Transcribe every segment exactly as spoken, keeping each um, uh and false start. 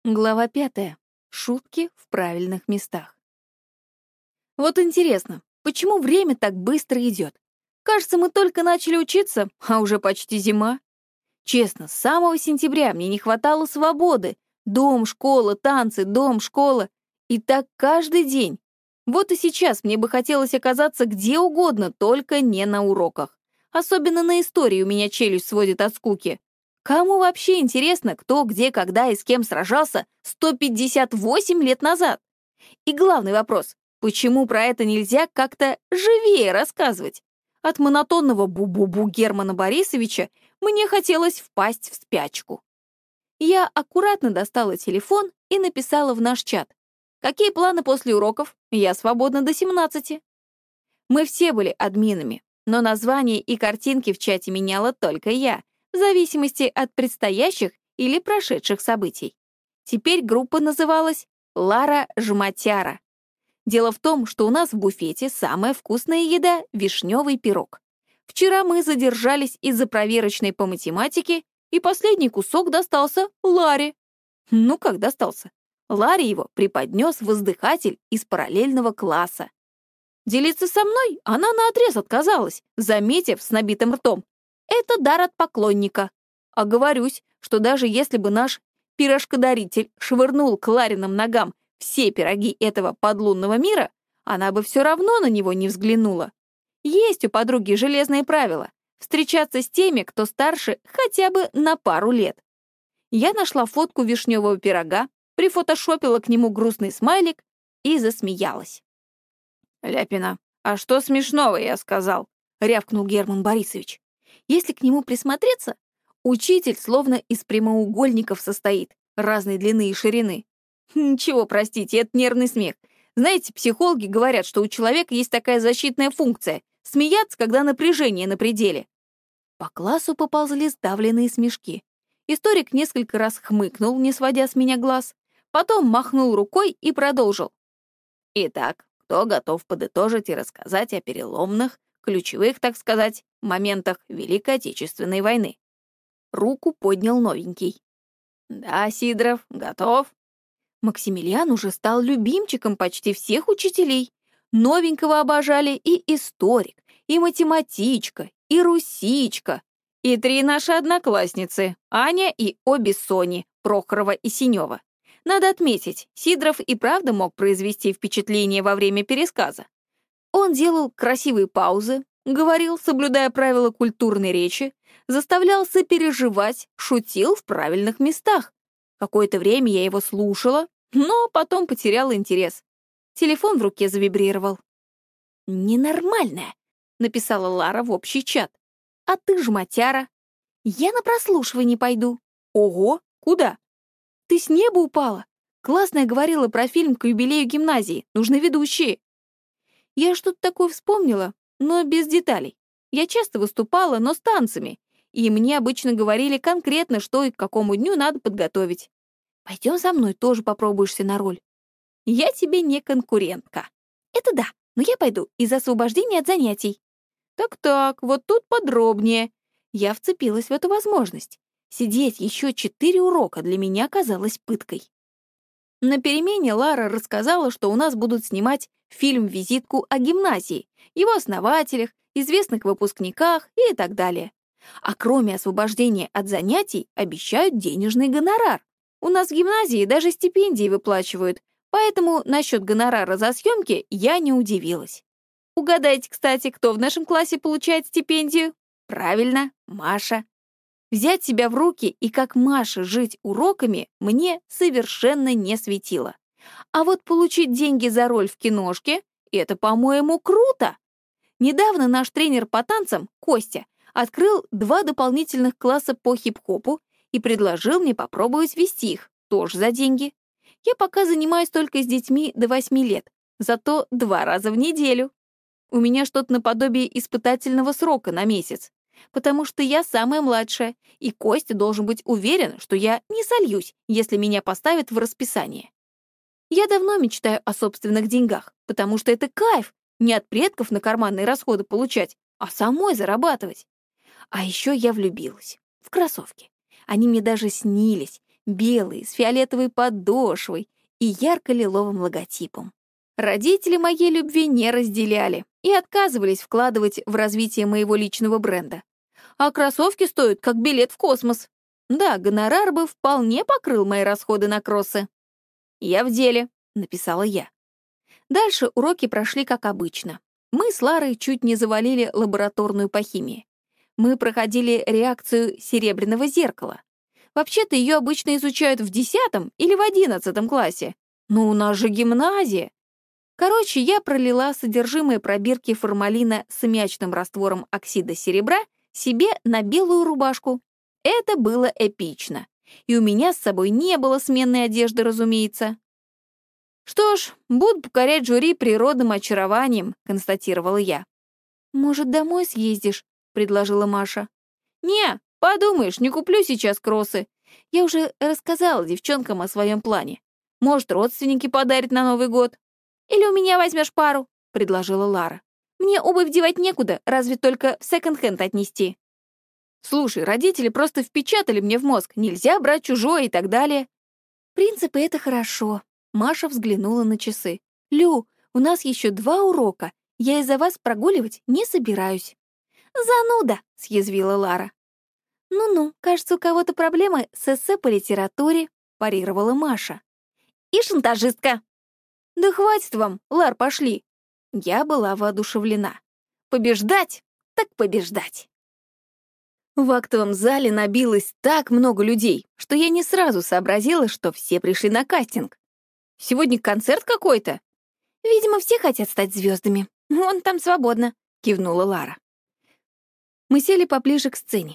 Глава пятая. Шутки в правильных местах. Вот интересно, почему время так быстро идет? Кажется, мы только начали учиться, а уже почти зима. Честно, с самого сентября мне не хватало свободы. Дом, школа, танцы, дом, школа. И так каждый день. Вот и сейчас мне бы хотелось оказаться где угодно, только не на уроках. Особенно на истории у меня челюсть сводит от скуки. Кому вообще интересно, кто, где, когда и с кем сражался сто пятьдесят восемь лет назад? И главный вопрос, почему про это нельзя как-то живее рассказывать? От монотонного бу-бу-бу Германа Борисовича мне хотелось впасть в спячку. Я аккуратно достала телефон и написала в наш чат. Какие планы после уроков? Я свободна до семнадцати. Мы все были админами, но название и картинки в чате меняла только я, в зависимости от предстоящих или прошедших событий. Теперь группа называлась «Лара Жматяра». Дело в том, что у нас в буфете самая вкусная еда — вишневый пирог. Вчера мы задержались из-за проверочной по математике, и последний кусок достался Ларе. Ну как достался? Ларе его преподнес воздыхатель из параллельного класса. Делиться со мной она наотрез отказалась, заметив с набитым ртом: это дар от поклонника. Оговорюсь, что даже если бы наш пирожкодаритель швырнул к Лариным ногам все пироги этого подлунного мира, она бы все равно на него не взглянула. Есть у подруги железные правила — встречаться с теми, кто старше хотя бы на пару лет. Я нашла фотку вишневого пирога, прифотошопила к нему грустный смайлик и засмеялась. «Ляпина, а что смешного, я сказал?» — рявкнул Герман Борисович. Если к нему присмотреться, учитель словно из прямоугольников состоит, разной длины и ширины. Ничего, простите, это нервный смех. Знаете, психологи говорят, что у человека есть такая защитная функция — смеяться, когда напряжение на пределе. По классу поползли сдавленные смешки. Историк несколько раз хмыкнул, не сводя с меня глаз, потом махнул рукой и продолжил. Итак, кто готов подытожить и рассказать о переломных, ключевых, так сказать, моментах Великой Отечественной войны? Руку поднял новенький. Да, Сидоров, готов. Максимилиан уже стал любимчиком почти всех учителей. Новенького обожали и историк, и математичка, и русичка, и три наши одноклассницы, Аня и обе Сони, Прохорова и Синева. Надо отметить, Сидоров и правда мог произвести впечатление во время пересказа. Он делал красивые паузы, говорил, соблюдая правила культурной речи, заставлял сопереживать, шутил в правильных местах. Какое-то время я его слушала, но потом потеряла интерес. Телефон в руке завибрировал. «Ненормальная», — написала Лара в общий чат. «А ты, жматяра». «Я на прослушивание пойду». «Ого, куда?» «Ты с неба упала. Классная говорила про фильм к юбилею гимназии. Нужны ведущие». Я что-то такое вспомнила, но без деталей. Я часто выступала, но с танцами, и мне обычно говорили конкретно, что и к какому дню надо подготовить. Пойдем со мной, тоже попробуешься на роль. Я тебе не конкурентка. Это да, но я пойду из-за освобождения от занятий. Так-так, вот тут подробнее. Я вцепилась в эту возможность. Сидеть еще четыре урока для меня казалось пыткой. На перемене Лара рассказала, что у нас будут снимать фильм-визитку о гимназии, его основателях, известных выпускниках и так далее. А кроме освобождения от занятий обещают денежный гонорар. У нас в гимназии даже стипендии выплачивают, поэтому насчет гонорара за съемки я не удивилась. Угадайте, кстати, кто в нашем классе получает стипендию? Правильно, Маша. Взять себя в руки и как Маша жить уроками мне совершенно не светило. А вот получить деньги за роль в киношке — это, по-моему, круто. Недавно наш тренер по танцам, Костя, открыл два дополнительных класса по хип-хопу и предложил мне попробовать вести их, тоже за деньги. Я пока занимаюсь только с детьми до восьми лет, зато два раза в неделю. У меня что-то наподобие испытательного срока на месяц, потому что я самая младшая, и Костя должен быть уверен, что я не сольюсь, если меня поставят в расписание. Я давно мечтаю о собственных деньгах, потому что это кайф, не от предков на карманные расходы получать, а самой зарабатывать. А еще я влюбилась в кроссовки. Они мне даже снились, белые, с фиолетовой подошвой и ярко-лиловым логотипом. Родители моей любви не разделяли и отказывались вкладывать в развитие моего личного бренда. А кроссовки стоят как билет в космос. Да, гонорар бы вполне покрыл мои расходы на кроссы. «Я в деле», — написала я. Дальше уроки прошли как обычно. Мы с Ларой чуть не завалили лабораторную по химии. Мы проходили реакцию серебряного зеркала. Вообще-то ее обычно изучают в десятом или в одиннадцатом классе. Но у нас же гимназия. Короче, я пролила содержимое пробирки формалина с аммиачным раствором оксида серебра себе на белую рубашку. Это было эпично. И у меня с собой не было сменной одежды, разумеется. «Что ж, буду покорять жюри природным очарованием», — констатировала я. «Может, домой съездишь?» — предложила Маша. «Не, подумаешь, не куплю сейчас кроссы. Я уже рассказала девчонкам о своем плане. Может, родственники подарят на Новый год. Или у меня возьмешь пару», — предложила Лара. «Мне обувь девать некуда, разве только в секонд-хенд отнести». «Слушай, родители просто впечатали мне в мозг, нельзя брать чужое и так далее». «Принципы — это хорошо», — Маша взглянула на часы. «Лю, у нас еще два урока, я из-за вас прогуливать не собираюсь». «Зануда», — съязвила Лара. «Ну-ну, кажется, у кого-то проблемы с эссе по литературе», — парировала Маша. «И шантажистка». «Да хватит вам, Лар, пошли». Я была воодушевлена. Побеждать так побеждать. В актовом зале набилось так много людей, что я не сразу сообразила, что все пришли на кастинг. Сегодня концерт какой-то. «Видимо, все хотят стать звездами. Вон там свободно», — кивнула Лара. Мы сели поближе к сцене.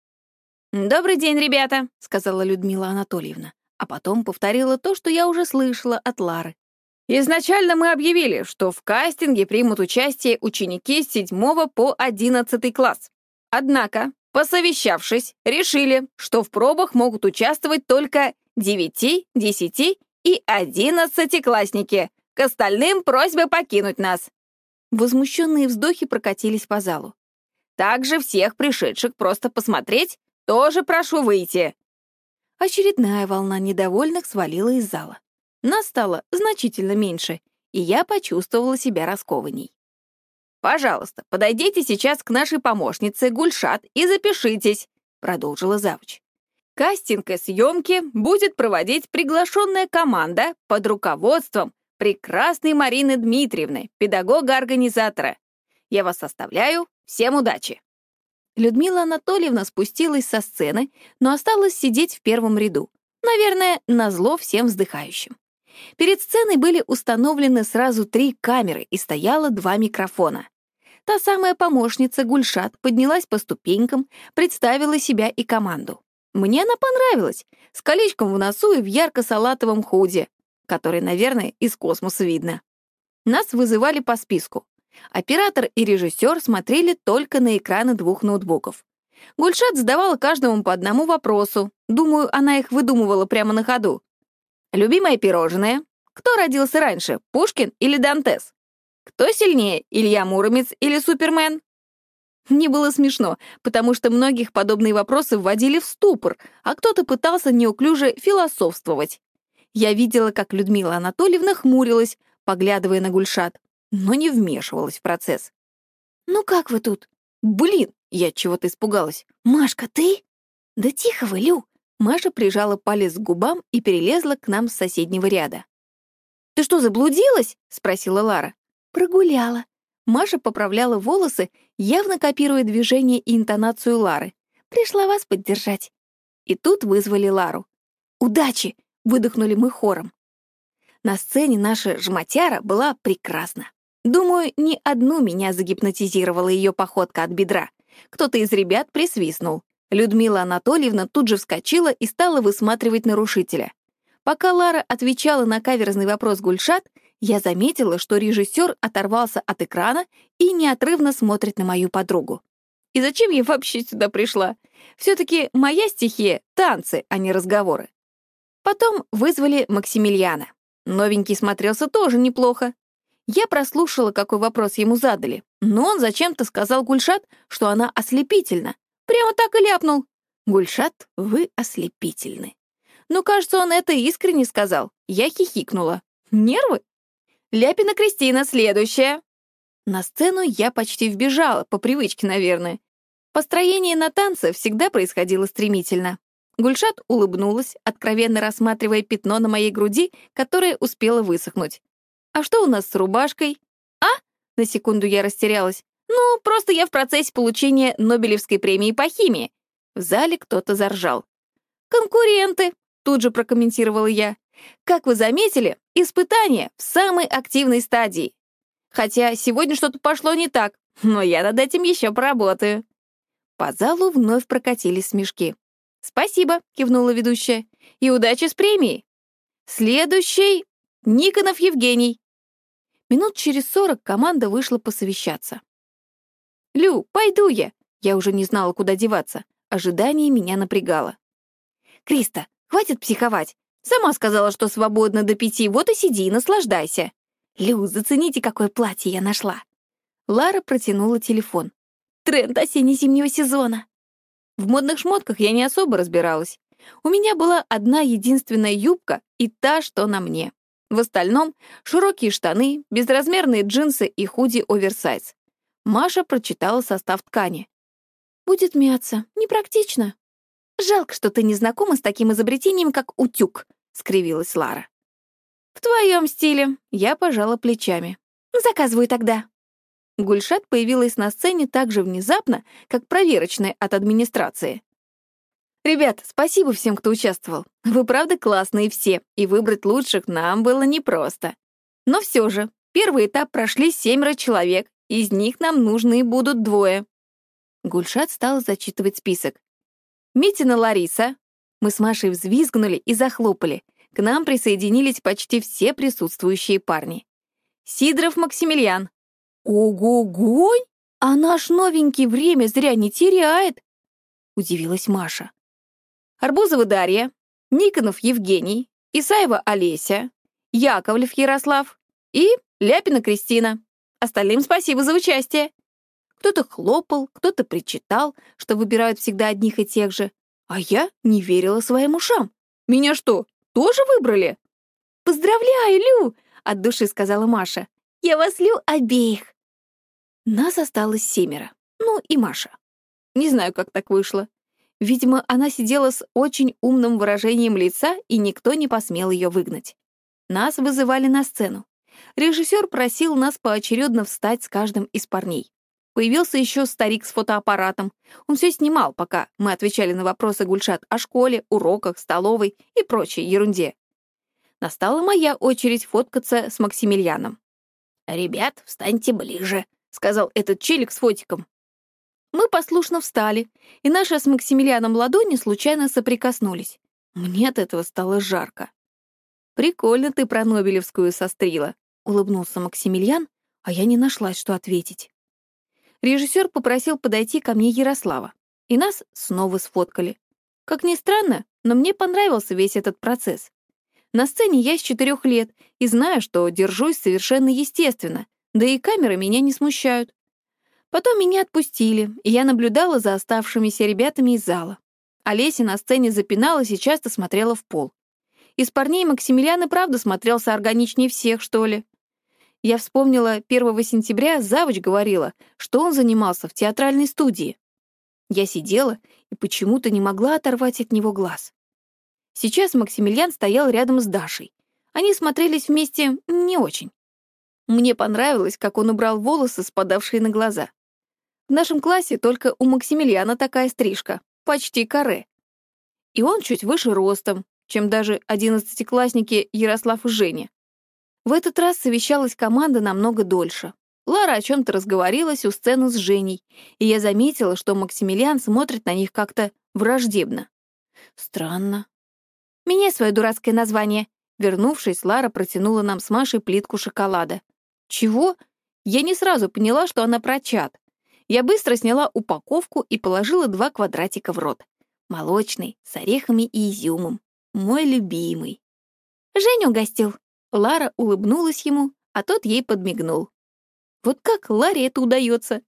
«Добрый день, ребята», — сказала Людмила Анатольевна, а потом повторила то, что я уже слышала от Лары. «Изначально мы объявили, что в кастинге примут участие ученики с седьмого по одиннадцатый класс. Однако, посовещавшись, решили, что в пробах могут участвовать только девяти, десяти и одиннадцатиклассники. К остальным просьба покинуть нас». Возмущенные вздохи прокатились по залу. «Также всех пришедших просто посмотреть тоже прошу выйти». Очередная волна недовольных свалила из зала. Нас стало значительно меньше, и я почувствовала себя раскованней. «Пожалуйста, подойдите сейчас к нашей помощнице Гульшат и запишитесь», — продолжила завуч. «Кастинг и съемки будет проводить приглашенная команда под руководством прекрасной Марины Дмитриевны, педагога-организатора. Я вас оставляю. Всем удачи!» Людмила Анатольевна спустилась со сцены, но осталась сидеть в первом ряду. Наверное, назло всем вздыхающим. Перед сценой были установлены сразу три камеры и стояло два микрофона. Та самая помощница Гульшат поднялась по ступенькам, представила себя и команду. Мне она понравилась, с колечком в носу и в ярко-салатовом худи, который, наверное, из космоса видно. Нас вызывали по списку. Оператор и режиссер смотрели только на экраны двух ноутбуков. Гульшат задавала каждому по одному вопросу. Думаю, она их выдумывала прямо на ходу. «Любимое пирожное? Кто родился раньше, Пушкин или Дантес? Кто сильнее, Илья Муромец или Супермен?» Мне было смешно, потому что многих подобные вопросы вводили в ступор, а кто-то пытался неуклюже философствовать. Я видела, как Людмила Анатольевна хмурилась, поглядывая на Гульшат, но не вмешивалась в процесс. «Ну как вы тут?» «Блин!» — я чего-то испугалась. «Машка, ты?» «Да тихо вы, Лю!» Маша прижала палец к губам и перелезла к нам с соседнего ряда. «Ты что, заблудилась?» — спросила Лара. «Прогуляла». Маша поправляла волосы, явно копируя движение и интонацию Лары. «Пришла вас поддержать». И тут вызвали Лару. «Удачи!» — выдохнули мы хором. На сцене наша жмотяра была прекрасна. Думаю, ни одну меня загипнотизировала ее походка от бедра. Кто-то из ребят присвистнул. Людмила Анатольевна тут же вскочила и стала высматривать нарушителя. Пока Лара отвечала на каверзный вопрос Гульшат, я заметила, что режиссер оторвался от экрана и неотрывно смотрит на мою подругу. И зачем я вообще сюда пришла? Все-таки моя стихия — танцы, а не разговоры. Потом вызвали Максимилиана. Новенький смотрелся тоже неплохо. Я прослушала, какой вопрос ему задали, но он зачем-то сказал Гульшат, что она ослепительна. Прямо так и ляпнул. «Гульшат, вы ослепительны». Но, кажется, он это искренне сказал. Я хихикнула. Нервы? Ляпина Кристина, следующая. На сцену я почти вбежала, по привычке, наверное. Построение на танце всегда происходило стремительно. Гульшат улыбнулась, откровенно рассматривая пятно на моей груди, которое успело высохнуть. «А что у нас с рубашкой?» «А?» — на секунду я растерялась. «Ну, просто я в процессе получения Нобелевской премии по химии». В зале кто-то заржал. «Конкуренты», — тут же прокомментировала я. «Как вы заметили, испытание в самой активной стадии. Хотя сегодня что-то пошло не так, но я над этим еще поработаю». По залу вновь прокатились смешки. «Спасибо», — кивнула ведущая, — «и удачи с премией». Следующий — Никонов Евгений. Минут через сорок команда вышла посовещаться. «Лю, пойду я». Я уже не знала, куда деваться. Ожидание меня напрягало. «Криста, хватит психовать. Сама сказала, что свободна до пяти, вот и сиди и наслаждайся». «Лю, зацените, какое платье я нашла». Лара протянула телефон. «Тренд осенне-зимнего сезона». В модных шмотках я не особо разбиралась. У меня была одна единственная юбка и та, что на мне. В остальном — широкие штаны, безразмерные джинсы и худи оверсайз. Маша прочитала состав ткани. «Будет мяться. Непрактично». «Жалко, что ты не знакома с таким изобретением, как утюг», — скривилась Лара. «В твоем стиле», — я пожала плечами. «Заказываю тогда». Гульшат появилась на сцене так же внезапно, как проверочная от администрации. «Ребят, спасибо всем, кто участвовал. Вы правда классные все, и выбрать лучших нам было непросто. Но все же, первый этап прошли семеро человек, из них нам нужны будут двое». Гульшат стала зачитывать список. «Митина Лариса». Мы с Машей взвизгнули и захлопали. К нам присоединились почти все присутствующие парни. «Сидоров Максимилиан». «Ого-го! А наш новенький время зря не теряет!» — удивилась Маша. Арбузова Дарья, Никонов Евгений, Исаева Олеся, Яковлев Ярослав и Ляпина Кристина. Остальным спасибо за участие. Кто-то хлопал, кто-то причитал, что выбирают всегда одних и тех же. А я не верила своим ушам. Меня что, тоже выбрали? «Поздравляю, Лю!» — от души сказала Маша. «Я вас, Лю, обеих!» Нас осталось семеро. Ну и Маша. Не знаю, как так вышло. Видимо, она сидела с очень умным выражением лица, и никто не посмел ее выгнать. Нас вызывали на сцену. Режиссер просил нас поочередно встать с каждым из парней. Появился еще старик с фотоаппаратом. Он все снимал, пока мы отвечали на вопросы Гульшат о школе, уроках, столовой и прочей ерунде. Настала моя очередь фоткаться с Максимилианом. «Ребят, встаньте ближе», — сказал этот челик с фотиком. Мы послушно встали, и наши с Максимилианом ладони случайно соприкоснулись. Мне от этого стало жарко. «Прикольно ты про Нобелевскую сострила», — улыбнулся Максимилиан, а я не нашлась, что ответить. Режиссер попросил подойти ко мне Ярослава, и нас снова сфоткали. Как ни странно, но мне понравился весь этот процесс. На сцене я с четырех лет и знаю, что держусь совершенно естественно, да и камеры меня не смущают. Потом меня отпустили, и я наблюдала за оставшимися ребятами из зала. Олеся на сцене запиналась и часто смотрела в пол. Из парней Максимилиан и правда смотрелся органичнее всех, что ли. Я вспомнила, первого сентября завуч говорила, что он занимался в театральной студии. Я сидела и почему-то не могла оторвать от него глаз. Сейчас Максимилиан стоял рядом с Дашей. Они смотрелись вместе не очень. Мне понравилось, как он убрал волосы, спадавшие на глаза. В нашем классе только у Максимилиана такая стрижка, почти каре. И он чуть выше ростом, чем даже одиннадцатиклассники Ярослав и Женя. В этот раз совещалась команда намного дольше. Лара о чем-то разговорилась у сцены с Женей, и я заметила, что Максимилиан смотрит на них как-то враждебно. Странно. «Меняй свое дурацкое название». Вернувшись, Лара протянула нам с Машей плитку шоколада. «Чего?» Я не сразу поняла, что она про чат. Я быстро сняла упаковку и положила два квадратика в рот. Молочный, с орехами и изюмом. Мой любимый. «Женя угостил». Лара улыбнулась ему, а тот ей подмигнул. Вот как Ларе это удается?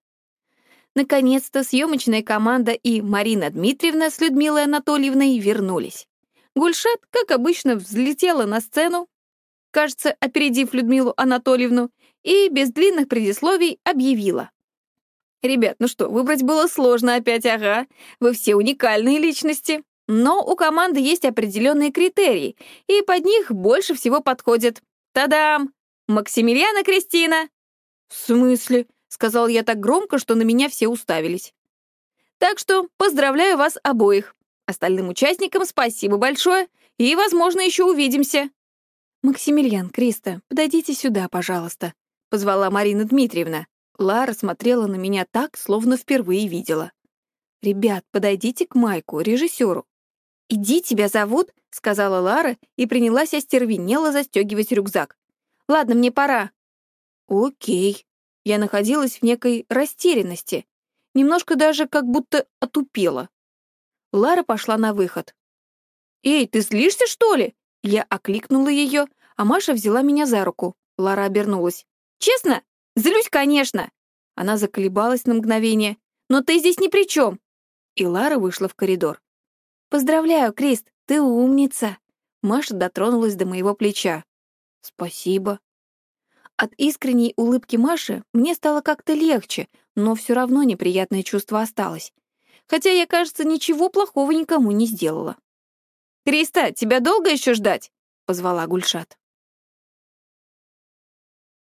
Наконец-то съемочная команда и Марина Дмитриевна с Людмилой Анатольевной вернулись. Гульшат, как обычно, взлетела на сцену, кажется, опередив Людмилу Анатольевну, и без длинных предисловий объявила. «Ребят, ну что, выбрать было сложно опять, ага. Вы все уникальные личности. Но у команды есть определенные критерии, и под них больше всего подходит. Та-дам! Максимилиана Кристина!» «В смысле?» — сказал я так громко, что на меня все уставились. «Так что поздравляю вас обоих. Остальным участникам спасибо большое, и, возможно, еще увидимся». «Максимилиан, Криста, подойдите сюда, пожалуйста», — позвала Марина Дмитриевна. Лара смотрела на меня так, словно впервые видела. «Ребят, подойдите к Майку, режиссеру». «Иди, тебя зовут», — сказала Лара и принялась остервенело застегивать рюкзак. «Ладно, мне пора». «Окей». Я находилась в некой растерянности, немножко даже как будто отупела. Лара пошла на выход. «Эй, ты злишься, что ли?» Я окликнула ее, а Маша взяла меня за руку. Лара обернулась. «Честно? Злюсь, конечно!» Она заколебалась на мгновение. «Но ты здесь ни при чем!» И Лара вышла в коридор. «Поздравляю, Крист, ты умница!» Маша дотронулась до моего плеча. «Спасибо». От искренней улыбки Маши мне стало как-то легче, но все равно неприятное чувство осталось. Хотя я, кажется, ничего плохого никому не сделала. «Криста, тебя долго еще ждать?» — позвала Гульшат.